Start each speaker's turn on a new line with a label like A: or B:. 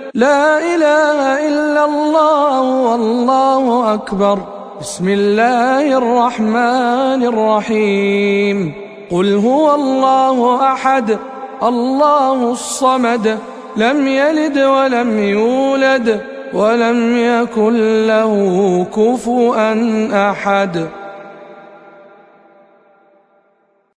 A: لا إله إلا الله والله أكبر. بسم الله الرحمن الرحيم. قل هو الله أحد الله الصمد لم يلد ولم يولد ولم يكن له كفوا أحد.